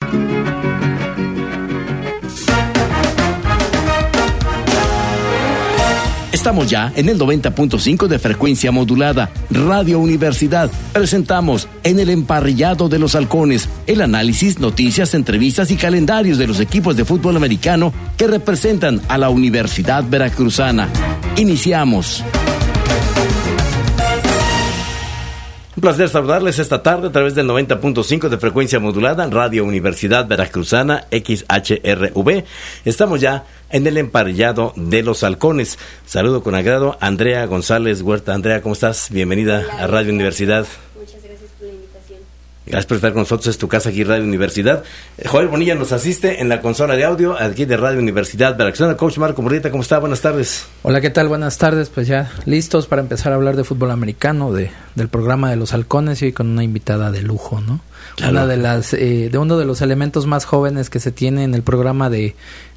Estamos ya en el 90.5 de frecuencia modulada, Radio Universidad. Presentamos En el Emparrillado de los Halcones, el análisis, noticias, entrevistas y calendarios de los equipos de fútbol americano que representan a la Universidad Veracruzana. Iniciamos. Un placer saludarles esta tarde a través del 90.5 de frecuencia modulada, Radio Universidad Veracruzana, XHRV. Estamos ya en el Emparrillado de los Halcones. Saludo con agrado a Andrea González Huerta. Andrea, ¿cómo estás? Bienvenida a Radio Universidad. Muchas gracias por la invitación. Gracias por estar con nosotros, es tu casa aquí, Radio Universidad. Joel Bonilla nos asiste en la consola de audio aquí de Radio Universidad Veracruzana. Coach Marco Murrieta, ¿cómo está? Buenas tardes. Hola, ¿qué tal? Buenas tardes. Pues ya listos para empezar a hablar de fútbol americano, del programa de los Halcones, y hoy con una invitada de lujo, ¿no? Claro. Una de uno de los elementos más jóvenes que se tiene en el programa de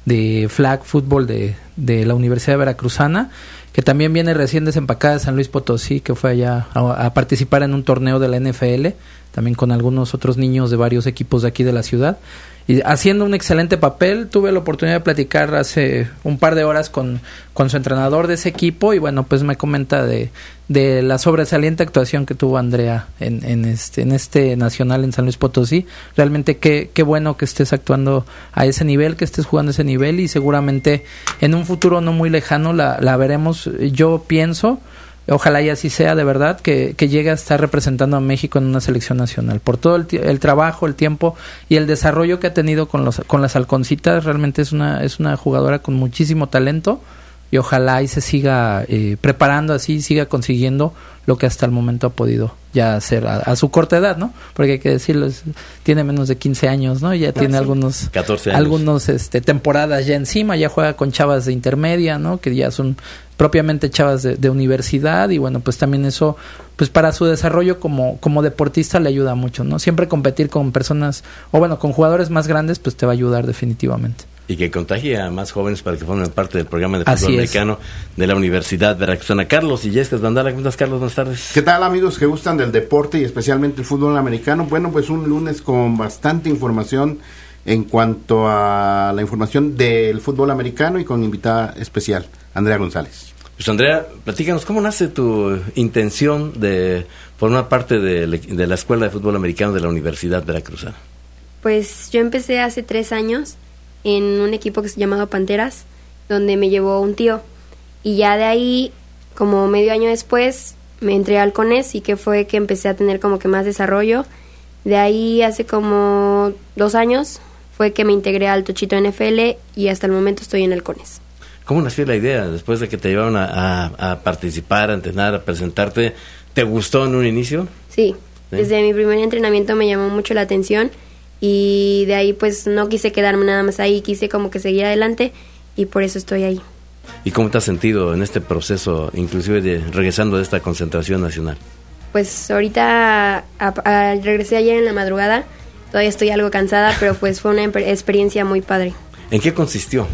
flag fútbol de la Universidad Veracruzana, que también viene recién desempacada de San Luis Potosí, que fue allá a participar en un torneo de la NFL, también con algunos otros niños de varios equipos de aquí de la ciudad, y haciendo un excelente papel. Tuve la oportunidad de platicar hace un par de horas con su entrenador de ese equipo, y bueno, pues me comenta de la sobresaliente actuación que tuvo Andrea en este nacional en San Luis Potosí. Realmente qué bueno que estés actuando a ese nivel, que estés jugando a ese nivel, y seguramente en un futuro no muy lejano la veremos. Yo pienso, ojalá y así sea de verdad, que llegue a estar representando a México en una selección nacional, por todo el trabajo, el tiempo y el desarrollo que ha tenido con las halconcitas. Realmente es una jugadora con muchísimo talento, y ojalá y se siga preparando así, siga consiguiendo lo que hasta el momento ha podido ya hacer a su corta edad, ¿no? Porque hay que decirlo, tiene menos de 15 años, ¿no? Ya tiene algunos 14 años. Algunos temporadas ya encima, ya juega con chavas de intermedia, ¿no? Que ya son propiamente chavas de universidad, y bueno, pues también eso, pues para su desarrollo como deportista le ayuda mucho, ¿no? Siempre competir con personas, o bueno, con jugadores más grandes, pues te va a ayudar definitivamente. Y que contagie a más jóvenes para que formen parte del programa de fútbol americano de la Universidad Veracruzana. Carlos Illescas Vandala, ¿cómo estás, Carlos? Buenas tardes. ¿Qué tal, amigos que gustan del deporte y especialmente el fútbol americano? Bueno, pues un lunes con bastante información en cuanto a la información del fútbol americano, y con invitada especial, Andrea González. Pues Andrea, platícanos, ¿cómo nace tu intención de formar parte de la Escuela de Fútbol Americano de la Universidad Veracruzana? Pues yo empecé hace 3 años en un equipo que se llamaba Panteras, donde me llevó un tío, y ya de ahí, como medio año después, me entré a Halcones, y que fue que empecé a tener como que más desarrollo. De ahí, hace como 2 años, fue que me integré al Tochito NFL, y hasta el momento estoy en Halcones. ¿Cómo nació la idea después de que te llevaron a participar, a entrenar, a presentarte? ¿Te gustó en un inicio? Sí, desde mi primer entrenamiento me llamó mucho la atención, y de ahí pues no quise quedarme nada más ahí, quise como que seguir adelante, y por eso estoy ahí. ¿Y cómo te has sentido en este proceso, inclusive regresando de esta concentración nacional? Pues ahorita regresé ayer en la madrugada, todavía estoy algo cansada, pero pues fue una experiencia muy padre. ¿En qué consistió?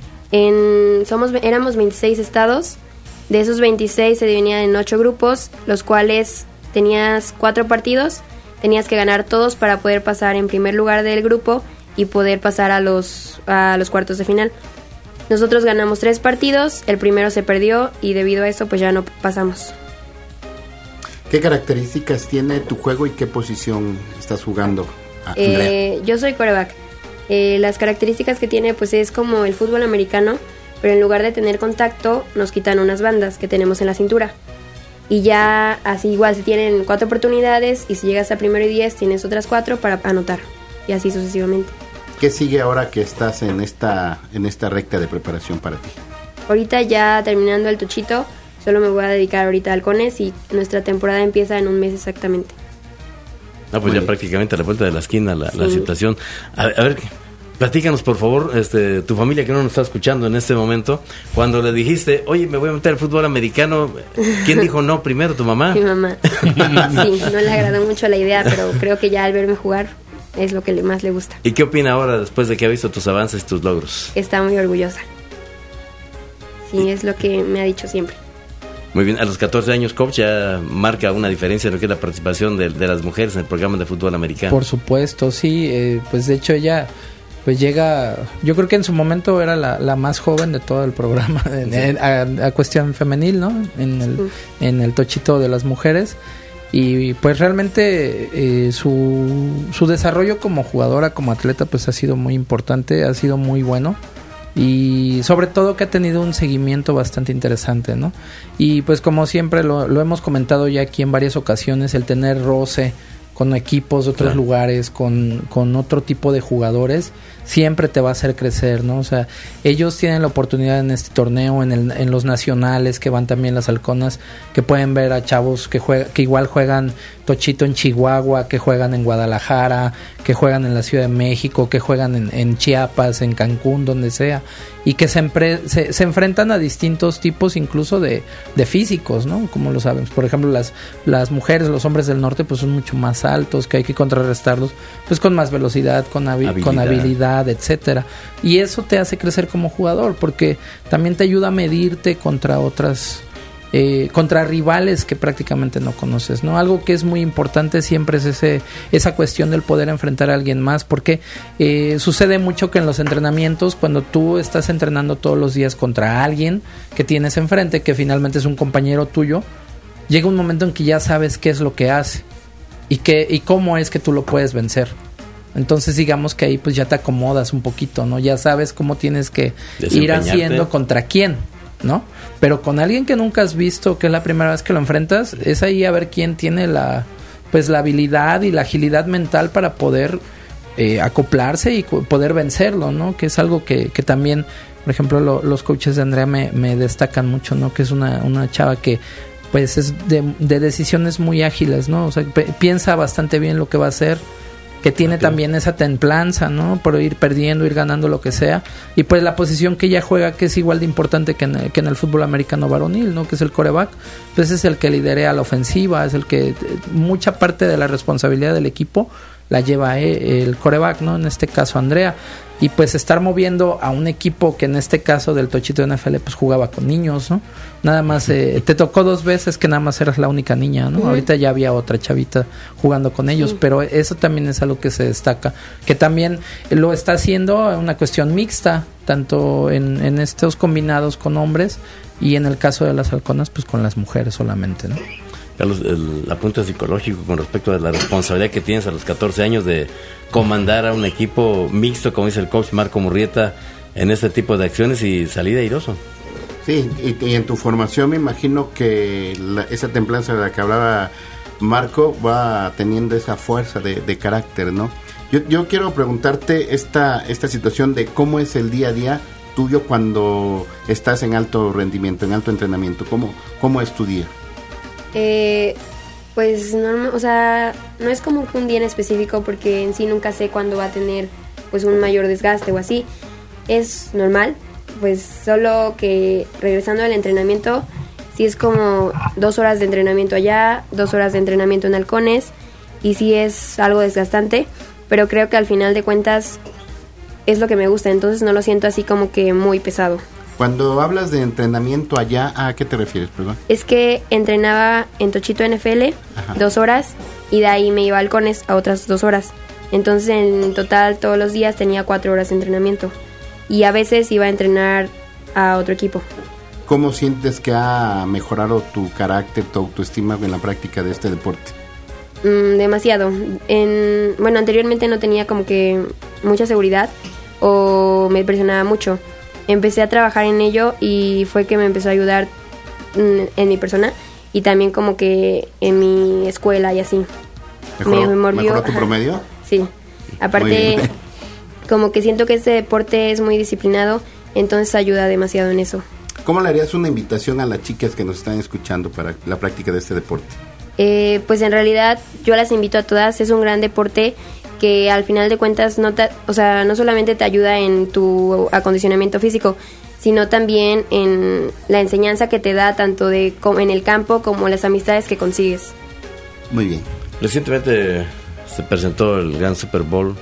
Éramos 26 estados, de esos 26 se dividían en 8 grupos, los cuales tenías 4 partidos, tenías que ganar todos para poder pasar en primer lugar del grupo y poder pasar a los cuartos de final. Nosotros ganamos 3 partidos, el primero se perdió, y debido a eso pues ya no pasamos. ¿Qué características tiene tu juego y qué posición estás jugando, Andrea? Yo soy quarterback. Las características que tiene pues es como el fútbol americano, pero en lugar de tener contacto nos quitan unas bandas que tenemos en la cintura, y ya así igual se tienen 4 oportunidades, y si llegas a primero y 10 tienes otras 4 para anotar, y así sucesivamente. ¿Qué sigue ahora que estás en esta recta de preparación para ti? Ahorita ya terminando el Tochito, solo me voy a dedicar ahorita a Halcones, y nuestra temporada empieza en un mes exactamente. No, pues ya prácticamente a la vuelta de la esquina la situación. A ver, platícanos por favor, tu familia que no nos está escuchando en este momento, cuando le dijiste, oye, me voy a meter al fútbol americano, ¿quién dijo no primero, tu mamá? Mi mamá. Sí, no le agradó mucho la idea, pero creo que ya al verme jugar es lo que más le gusta. ¿Y qué opina ahora después de que ha visto tus avances, tus logros? Está muy orgullosa. Sí, es lo que me ha dicho siempre. Muy bien, a los 14 años, coach, ya marca una diferencia en lo que es la participación de las mujeres en el programa de fútbol americano. Por supuesto, sí, pues de hecho ella pues llega, yo creo que en su momento era la más joven de todo el programa, a cuestión femenil, ¿no? En el tochito de las mujeres. Y pues realmente su desarrollo como jugadora, como atleta, pues ha sido muy importante, ha sido muy bueno. Y sobre todo que ha tenido un seguimiento bastante interesante, ¿no? Y pues como siempre lo hemos comentado ya aquí en varias ocasiones, el tener roce con equipos de otros lugares, con otro tipo de jugadores, siempre te va a hacer crecer, ¿no? O sea, ellos tienen la oportunidad en este torneo, en los nacionales, que van también las halconas, que pueden ver a chavos que igual juegan tochito en Chihuahua, que juegan en Guadalajara, que juegan en la Ciudad de México, que juegan en Chiapas, en Cancún, donde sea, y que se enfrentan a distintos tipos incluso de físicos, ¿no? Como lo sabemos. Por ejemplo, las mujeres, los hombres del norte, pues son mucho más altos, que hay que contrarrestarlos pues con más velocidad, con habilidad, etcétera. Y eso te hace crecer como jugador, porque también te ayuda a medirte contra contra rivales que prácticamente no conoces, ¿no? Algo que es muy importante siempre es esa cuestión del poder enfrentar a alguien más, porque sucede mucho que en los entrenamientos, cuando tú estás entrenando todos los días contra alguien que tienes enfrente, que finalmente es un compañero tuyo, llega un momento en que ya sabes qué es lo que hace y cómo es que tú lo puedes vencer. Entonces digamos que ahí pues ya te acomodas un poquito, ¿no? Ya sabes cómo tienes que ir haciendo contra quién, ¿no? Pero con alguien que nunca has visto, que es la primera vez que lo enfrentas, es ahí a ver quién tiene la habilidad y la agilidad mental para poder acoplarse y poder vencerlo, ¿no? Que es algo que también, por ejemplo, los coaches de Andrea me destacan mucho, ¿no? Que es una chava que pues es de decisiones muy ágiles, ¿no? O sea, piensa bastante bien lo que va a hacer, que tiene también esa templanza, ¿no? Por ir perdiendo, ir ganando lo que sea. Y pues la posición que ella juega, que es igual de importante que en el fútbol americano varonil, ¿no? Que es el quarterback. Pues es el que lidera la ofensiva, es el que mucha parte de la responsabilidad del equipo la lleva el quarterback, ¿no? En este caso Andrea. Y pues estar moviendo a un equipo que en este caso del Tochito de NFL pues jugaba con niños, ¿no? Nada más te tocó 2 veces que nada más eras la única niña, ¿no? Ahorita ya había otra chavita jugando con ellos, pero eso también es algo que se destaca, que también lo está haciendo una cuestión mixta, tanto en estos combinados con hombres y en el caso de las halconas pues con las mujeres solamente, ¿no? Carlos, el apunte psicológico con respecto a la responsabilidad que tienes a los 14 años de comandar a un equipo mixto, como dice el coach Marco Murrieta, en este tipo de acciones y salir airoso. Sí, y en tu formación me imagino que esa templanza de la que hablaba Marco va teniendo esa fuerza de carácter, ¿no? Yo quiero preguntarte esta situación de cómo es el día a día tuyo cuando estás en alto rendimiento, en alto entrenamiento. ¿Cómo es tu día? Pues no, o sea, no es como que un día en específico, porque en sí nunca sé cuándo va a tener pues un mayor desgaste o así. Es normal, pues solo que regresando al entrenamiento, sí es como 2 horas de entrenamiento allá, 2 horas de entrenamiento en halcones, y sí es algo desgastante, pero creo que al final de cuentas es lo que me gusta, entonces no lo siento así como que muy pesado. Cuando hablas de entrenamiento allá, ¿a qué te refieres, perdón? Es que entrenaba en Tochito NFL 2 horas y de ahí me iba a halcones a otras 2 horas. Entonces en total todos los días tenía 4 horas de entrenamiento y a veces iba a entrenar a otro equipo. ¿Cómo sientes que ha mejorado tu carácter, tu autoestima en la práctica de este deporte? Demasiado. Bueno, anteriormente no tenía como que mucha seguridad o me presionaba mucho. Empecé a trabajar en ello y fue que me empezó a ayudar en mi persona y también como que en mi escuela y así. ¿Mejoró tu promedio? Sí. Aparte, como que siento que este deporte es muy disciplinado, entonces ayuda demasiado en eso. ¿Cómo le harías una invitación a las chicas que nos están escuchando para la práctica de este deporte? Pues en realidad yo las invito a todas, es un gran deporte que al final de cuentas no solamente te ayuda en tu acondicionamiento físico, sino también en la enseñanza que te da tanto en el campo como las amistades que consigues. Muy bien. Recientemente se presentó el gran Super Bowl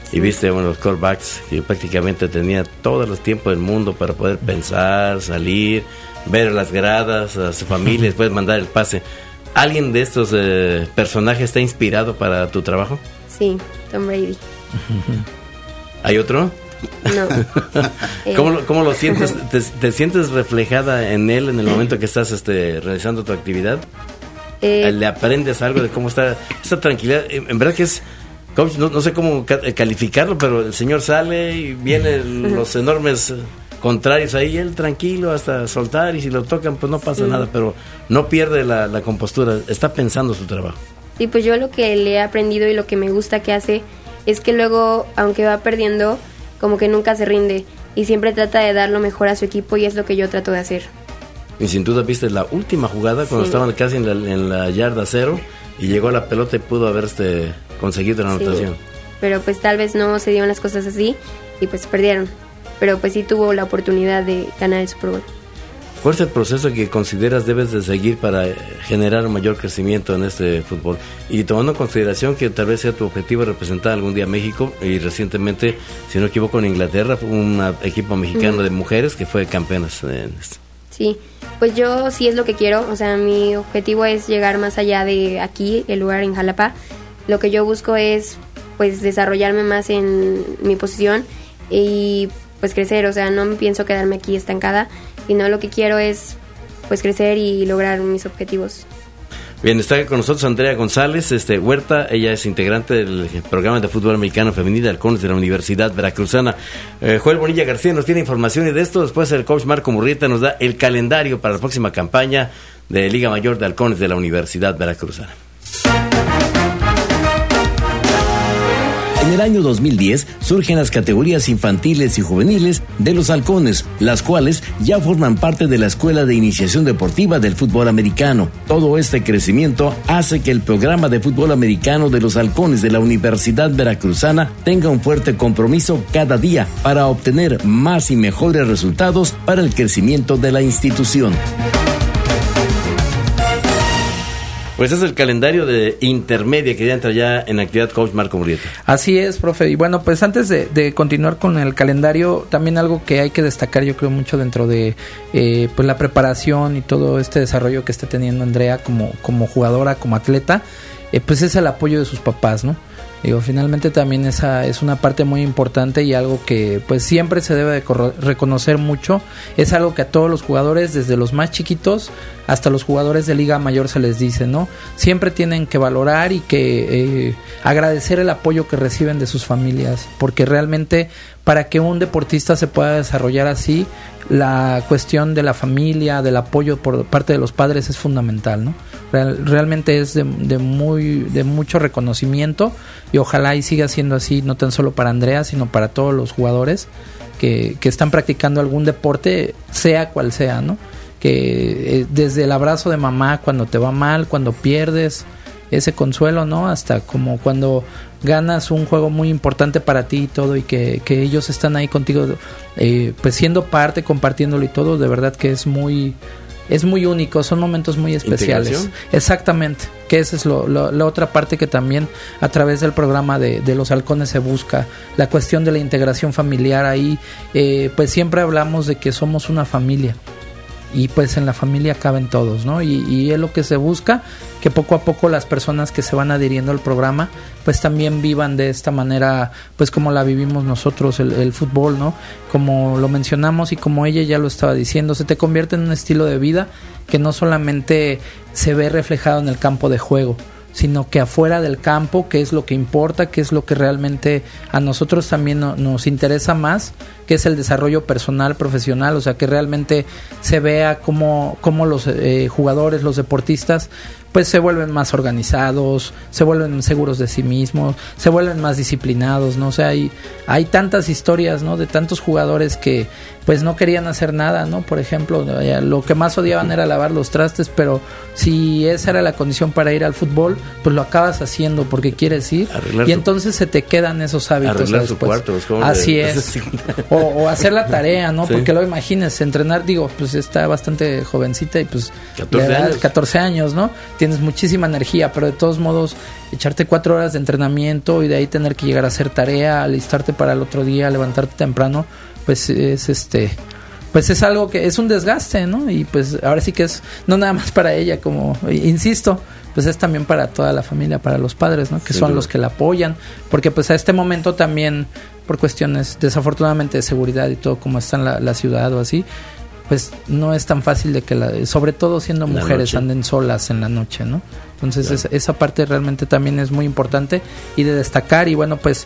y viste a uno de los quarterbacks que prácticamente tenía todo el tiempo del mundo para poder pensar, salir, ver las gradas, a su familia, después mandar el pase. ¿Alguien de estos personajes está inspirado para tu trabajo? Sí, Tom Brady. ¿Hay otro? No. ¿Cómo lo sientes? ¿Te sientes reflejada en él en el momento que estás realizando tu actividad? ¿Le aprendes algo de cómo está esa tranquilidad? En verdad que es, coach, no sé cómo calificarlo, pero el señor sale y vienen los enormes contrarios ahí, él tranquilo hasta soltar, y si lo tocan pues no pasa nada, pero no pierde la compostura, está pensando su trabajo. Sí, pues yo lo que le he aprendido y lo que me gusta que hace es que luego, aunque va perdiendo, como que nunca se rinde y siempre trata de dar lo mejor a su equipo, y es lo que yo trato de hacer. Y sin duda viste la última jugada cuando estaban casi en la yarda 0 y llegó la pelota y pudo haber conseguido la anotación. Pero pues tal vez no se dieron las cosas así y pues perdieron. Pero pues sí tuvo la oportunidad de ganar el Super Bowl. ¿Cuál es el proceso que consideras debes de seguir para generar un mayor crecimiento en este fútbol? Y tomando en consideración que tal vez sea tu objetivo representar algún día a México, y recientemente, si no me equivoco, en Inglaterra fue un equipo mexicano de mujeres que fue campeonas en esto. Sí, pues yo sí es lo que quiero, o sea, mi objetivo es llegar más allá de aquí, el lugar en Jalapa. Lo que yo busco es pues desarrollarme más en mi posición y pues crecer, o sea, no me pienso quedarme aquí estancada, sino lo que quiero es pues crecer y lograr mis objetivos. Bien, está con nosotros Andrea González Huerta, ella es integrante del programa de fútbol americano femenil de Halcones de la Universidad Veracruzana. Joel Bonilla García nos tiene información y de esto después el coach Marco Murrieta nos da el calendario para la próxima campaña de Liga Mayor de Halcones de la Universidad Veracruzana. En el año 2010 surgen las categorías infantiles y juveniles de los Halcones, las cuales ya forman parte de la Escuela de Iniciación Deportiva del Fútbol Americano. Todo este crecimiento hace que el programa de fútbol americano de los Halcones de la Universidad Veracruzana tenga un fuerte compromiso cada día para obtener más y mejores resultados para el crecimiento de la institución. Pues es el calendario de intermedia que ya entra ya en actividad, coach Marco Murrieta. Así es, profe. Y bueno, pues antes de continuar con el calendario, también algo que hay que destacar, yo creo mucho dentro de pues la preparación y todo este desarrollo que está teniendo Andrea como jugadora, como atleta, pues es el apoyo de sus papás, ¿no? Digo, finalmente también esa es una parte muy importante y algo que pues siempre se debe de reconocer mucho. Es algo que a todos los jugadores, desde los más chiquitos hasta los jugadores de Liga Mayor, se les dice, ¿no? Siempre tienen que valorar y que agradecer el apoyo que reciben de sus familias, porque realmente para que un deportista se pueda desarrollar así, la cuestión de la familia, del apoyo por parte de los padres es fundamental, ¿no? Realmente es de mucho reconocimiento, y ojalá y siga siendo así, no tan solo para Andrea, sino para todos los jugadores que están practicando algún deporte, sea cual sea, ¿no? Que desde el abrazo de mamá cuando te va mal, cuando pierdes, ese consuelo, ¿no? Hasta como cuando ganas un juego muy importante para ti y todo, y que ellos están ahí contigo, pues siendo parte, compartiéndolo y todo, de verdad que es muy único, son momentos muy especiales. ¿Integración? Exactamente, que esa es la otra parte que también a través del programa de los Halcones se busca, la cuestión de la integración familiar. Ahí pues siempre hablamos de que somos una familia, y pues en la familia caben todos, ¿no? Y es lo que se busca, que poco a poco las personas que se van adhiriendo al programa pues también vivan de esta manera, pues como la vivimos nosotros, el fútbol, ¿no? Como lo mencionamos y como ella ya lo estaba diciendo, se te convierte en un estilo de vida que no solamente se ve reflejado en el campo de juego, sino que afuera del campo, que es lo que importa, que es lo que realmente a nosotros también nos interesa más, que es el desarrollo personal, profesional, o sea, que realmente se vea cómo los jugadores, los deportistas, pues se vuelven más organizados, se vuelven seguros de sí mismos, se vuelven más disciplinados, ¿no? O sea, hay tantas historias, ¿no? De tantos jugadores que pues no querían hacer nada, ¿no? Por ejemplo, lo que más odiaban era lavar los trastes, pero si esa era la condición para ir al fútbol, pues lo acabas haciendo porque quieres ir, y entonces se te quedan esos hábitos. Arreglar su cuarto, así es. O hacer la tarea, ¿no? Sí. Porque luego imagínense, entrenar, digo, pues está bastante jovencita y pues 14 años, ¿no? tienes muchísima energía, pero de todos modos echarte 4 horas de entrenamiento y de ahí tener que llegar a hacer tarea, alistarte para el otro día, levantarte temprano, pues es algo que es un desgaste, ¿no? Y pues ahora sí que es no nada más para ella, como insisto, pues es también para toda la familia, para los padres, ¿no? Que son los que la apoyan, porque pues a este momento también, por cuestiones desafortunadamente de seguridad y todo como está en la ciudad o así, pues no es tan fácil de que sobre todo siendo mujeres anden solas en la noche, ¿no? Entonces esa parte realmente también es muy importante y de destacar. Y bueno, pues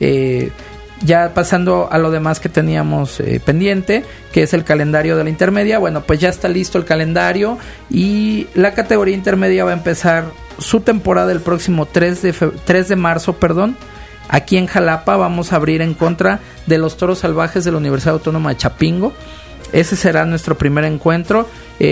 ya pasando a lo demás que teníamos pendiente, que es el calendario de la intermedia. Bueno, pues ya está listo el calendario y la categoría intermedia va a empezar su temporada el próximo 3 de marzo, aquí en Jalapa. Vamos a abrir en contra de los Toros Salvajes de la Universidad Autónoma de Chapingo. Ese será nuestro primer encuentro.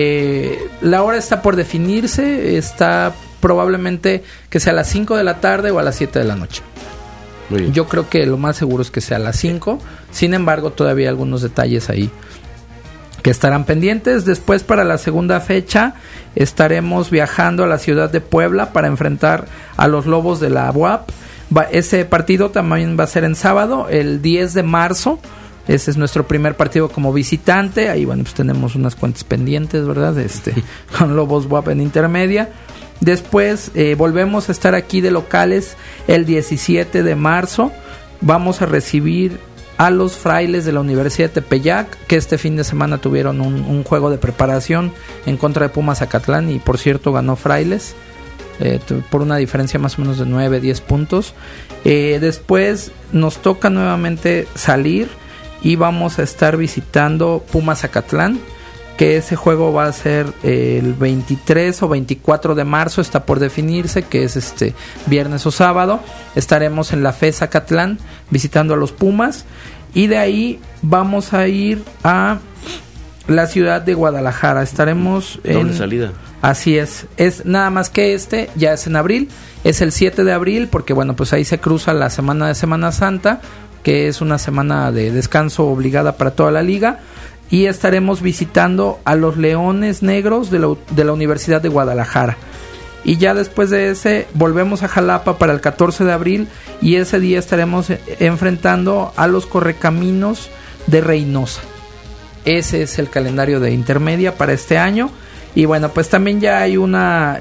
La hora está por definirse, está probablemente que sea a las 5 de la tarde o a las 7 de la noche. Yo creo que lo más seguro es que sea a las 5. Sin embargo, todavía hay algunos detalles ahí que estarán pendientes. Después, para la segunda fecha, estaremos viajando a la ciudad de Puebla para enfrentar a los Lobos de la UAP. Ese partido también va a ser en sábado, el 10 de marzo. Ese es nuestro primer partido como visitante. Ahí, bueno, pues tenemos unas cuantas pendientes, ¿verdad? Con Lobos UAP en intermedia. Después volvemos a estar aquí de locales el 17 de marzo. Vamos a recibir a los Frailes de la Universidad de Tepeyac, que este fin de semana tuvieron un juego de preparación en contra de Pumas Zacatlán y por cierto ganó Frailes por una diferencia más o menos de 9-10 puntos. Después nos toca nuevamente salir y vamos a estar visitando Pumas Zacatlán, que ese juego va a ser el 23 o 24 de marzo, está por definirse, que es viernes o sábado. Estaremos en la FE Zacatlán visitando a los Pumas y de ahí vamos a ir a la ciudad de Guadalajara. Estaremos doble salida. Así es nada más que ya es en abril, es el 7 de abril, porque bueno, pues ahí se cruza la semana de Semana Santa, que es una semana de descanso obligada para toda la liga. Y estaremos visitando a los Leones Negros de la Universidad de Guadalajara. Y ya después de ese volvemos a Jalapa para el 14 de abril y ese día estaremos enfrentando a los Correcaminos de Reynosa. Ese es el calendario de intermedia para este año. Y bueno, pues también ya hay una,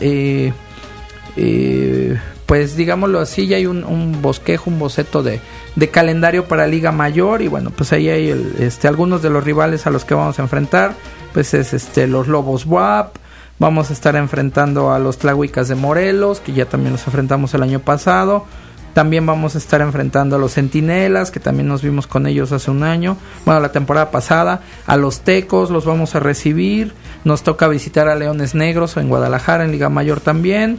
pues digámoslo así, ya hay un bosquejo, un boceto de calendario para Liga Mayor. Y bueno, pues ahí hay algunos de los rivales a los que vamos a enfrentar. Pues es los Lobos WAP. Vamos a estar enfrentando a los Tlahuicas de Morelos, que ya también los enfrentamos el año pasado. También vamos a estar enfrentando a los Centinelas, que también nos vimos con ellos hace un año, bueno, la temporada pasada. A los Tecos los vamos a recibir. Nos toca visitar a Leones Negros en Guadalajara, en Liga Mayor también.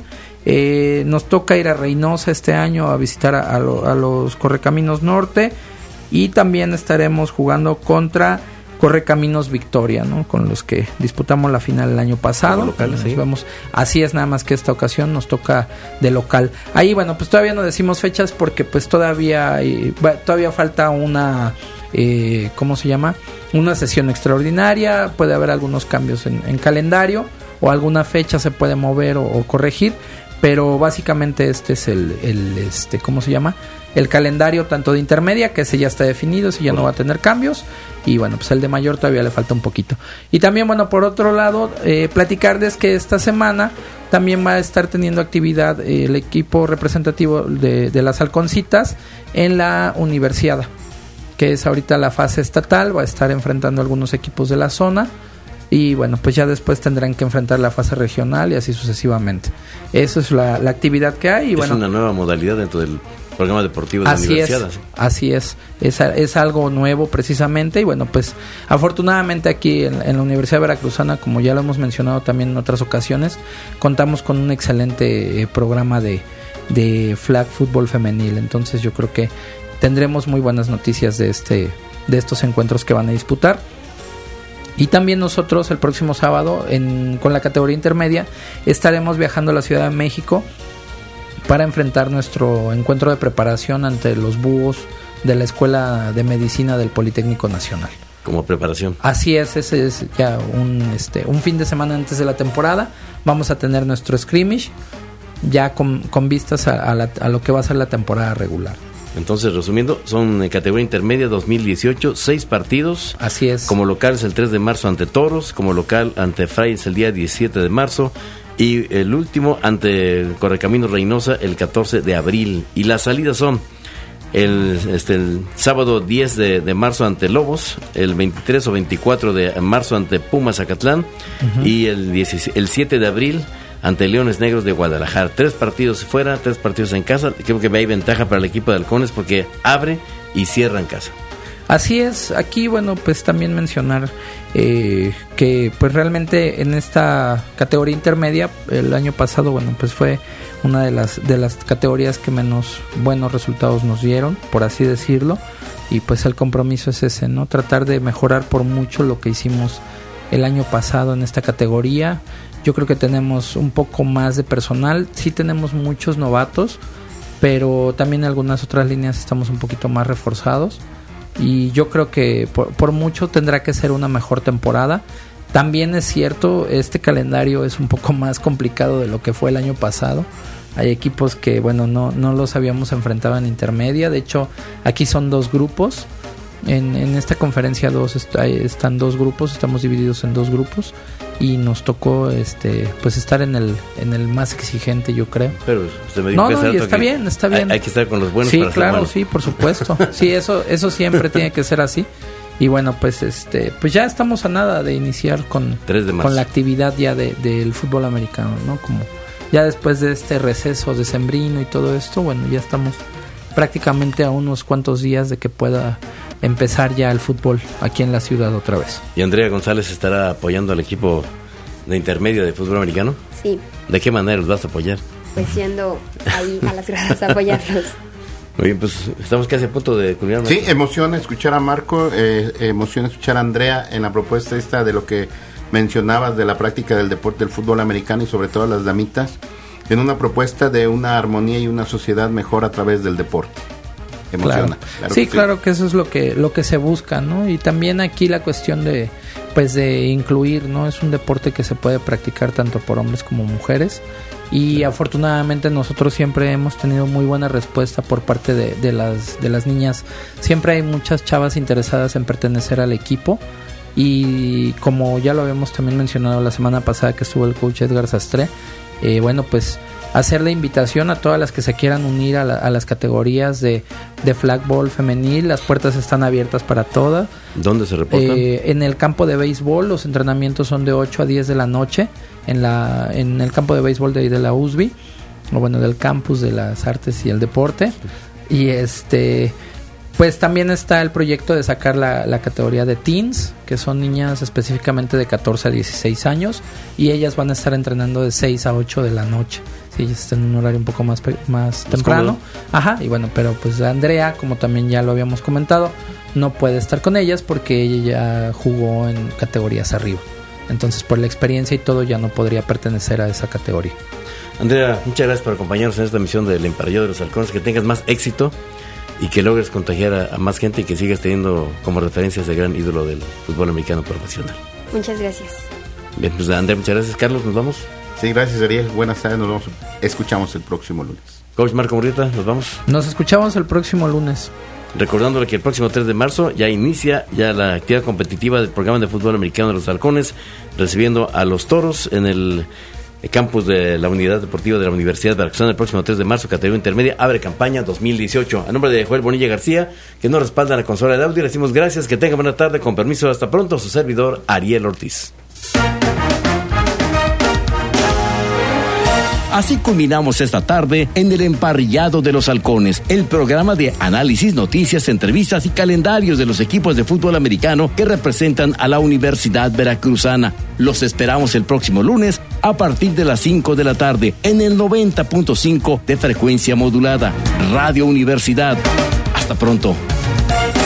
Nos toca ir a Reynosa este año a visitar a los Correcaminos Norte. Y también estaremos jugando contra Correcaminos Victoria, ¿no? Con los que disputamos la final el año pasado. Local, sí. Vemos, así es, nada más que esta ocasión nos toca de local. Ahí, bueno, pues todavía no decimos fechas porque pues todavía falta una, ¿cómo se llama? Una sesión extraordinaria. Puede haber algunos cambios en calendario o alguna fecha se puede mover o corregir. Pero básicamente este es ¿cómo se llama? El calendario tanto de intermedia, que ese ya está definido, ese ya no va a tener cambios. Y bueno, pues el de mayor todavía le falta un poquito. Y también, bueno, por otro lado, platicarles que esta semana también va a estar teniendo actividad el equipo representativo de las Halconcitas en la Universidad, que es ahorita la fase estatal, va a estar enfrentando algunos equipos de la zona. Y bueno, pues ya después tendrán que enfrentar la fase regional y así sucesivamente. Eso es la actividad que hay. Y es una nueva modalidad dentro del programa deportivo de la universidad. Así es algo nuevo precisamente. Y bueno, pues afortunadamente aquí en la Universidad Veracruzana, como ya lo hemos mencionado también en otras ocasiones, contamos con un excelente programa de flag fútbol femenil. Entonces yo creo que tendremos muy buenas noticias de estos encuentros que van a disputar. Y también nosotros el próximo sábado con la categoría intermedia estaremos viajando a la Ciudad de México para enfrentar nuestro encuentro de preparación ante los búhos de la Escuela de Medicina del Politécnico Nacional. como preparación. Así es, ese es ya un fin de semana antes de la temporada. Vamos a tener nuestro scrimmage ya con vistas a lo que va a ser la temporada regular. Entonces, resumiendo, son categoría intermedia 2018, 6 partidos. Así es. Como locales el 3 de marzo ante Toros, como local ante Frailes el día 17 de marzo y el último ante Correcaminos Reynosa el 14 de abril. Y las salidas son el sábado 10 de marzo ante Lobos, el 23 o 24 de marzo ante Pumas Zacatlán, y el 7 de abril ante Leones Negros de Guadalajara. 3 partidos fuera, 3 partidos en casa. Creo que hay ventaja para el equipo de Halcones porque abre y cierra en casa. Así es. Aquí, bueno, pues también mencionar que pues realmente en esta categoría intermedia el año pasado, bueno, pues fue una de las categorías que menos buenos resultados nos dieron, por así decirlo, y pues el compromiso es ese, ¿no? Tratar de mejorar por mucho lo que hicimos el año pasado en esta categoría. Yo creo que tenemos un poco más de personal, sí tenemos muchos novatos, pero también en algunas otras líneas estamos un poquito más reforzados, y yo creo que por mucho tendrá que ser una mejor temporada. También es cierto, este calendario es un poco más complicado de lo que fue el año pasado. Hay equipos que, bueno, no los habíamos enfrentado en intermedia. De hecho, aquí son 2 grupos. En esta conferencia 2 están 2 grupos, estamos divididos en 2 grupos y nos tocó pues estar en el más exigente, yo creo. Pero usted me dijo y está bien. Hay que estar con los buenos. Sí, para claro, ser buenos. sí, por supuesto. Sí, eso siempre tiene que ser así. Y bueno, pues pues ya estamos a nada de iniciar con la actividad ya del fútbol americano, ¿no? Como ya después de este receso decembrino y todo esto, bueno, ya estamos prácticamente a unos cuantos días de que pueda empezar ya el fútbol aquí en la ciudad otra vez. ¿Y Andrea González estará apoyando al equipo de intermedio de fútbol americano? Sí. ¿De qué manera los vas a apoyar? Pues yendo ahí a las gradas a apoyarlos. Muy bien, pues estamos casi a punto de culminar. Sí, emociona escuchar a Marco, emociona escuchar a Andrea en la propuesta esta de lo que mencionabas de la práctica del deporte del fútbol americano y sobre todo las damitas, en una propuesta de una armonía y una sociedad mejor a través del deporte. Emociona. Claro. Sí, claro que eso es lo que se busca, ¿no? Y también aquí la cuestión de incluir, ¿no? Es un deporte que se puede practicar tanto por hombres como mujeres, y afortunadamente nosotros siempre hemos tenido muy buena respuesta por parte de las niñas. Siempre hay muchas chavas interesadas en pertenecer al equipo, y como ya lo habíamos también mencionado la semana pasada que estuvo el coach Edgar Sastre, bueno, pues hacer la invitación a todas las que se quieran unir a las categorías de flag ball femenil. Las puertas están abiertas para todas. ¿Dónde se reportan? En el campo de béisbol. Los entrenamientos son de 8 a 10 de la noche en el campo de béisbol de la USB, o bueno, del campus de las artes y el deporte. Y pues también está el proyecto de sacar la categoría de teens, que son niñas específicamente de 14 a 16 años, y ellas van a estar entrenando de 6 a 8 de la noche. Sí, ellas están en un horario un poco más temprano. Ajá, y bueno, pero pues Andrea, como también ya lo habíamos comentado, no puede estar con ellas porque ella ya jugó en categorías arriba. Entonces, por la experiencia y todo, ya no podría pertenecer a esa categoría. Andrea, muchas gracias por acompañarnos en esta misión del Emparrillado de los Halcones. Que tengas más éxito y que logres contagiar a más gente y que sigas teniendo como referencia ese gran ídolo del fútbol americano profesional. Muchas gracias. Bien, pues Andrea, muchas gracias. Carlos, ¿nos vamos? Sí, gracias, Ariel. Buenas tardes, escuchamos el próximo lunes. Coach Marco Murrieta, ¿nos vamos? Nos escuchamos el próximo lunes. Recordándole que el próximo 3 de marzo ya inicia la actividad competitiva del programa de fútbol americano de los Halcones, recibiendo a los Toros en el campus de la Unidad Deportiva de la Universidad Veracruzana. El próximo 3 de marzo, categoría intermedia, abre campaña 2018. A nombre de Joel Bonilla García, que nos respalda la consola de audio, le decimos gracias, que tenga buena tarde, con permiso, hasta pronto. Su servidor, Ariel Ortiz. Así culminamos esta tarde en el Emparrillado de los Halcones, el programa de análisis, noticias, entrevistas y calendarios de los equipos de fútbol americano que representan a la Universidad Veracruzana. Los esperamos el próximo lunes a partir de las 5 de la tarde en el 90.5 de frecuencia modulada, Radio Universidad. Hasta pronto.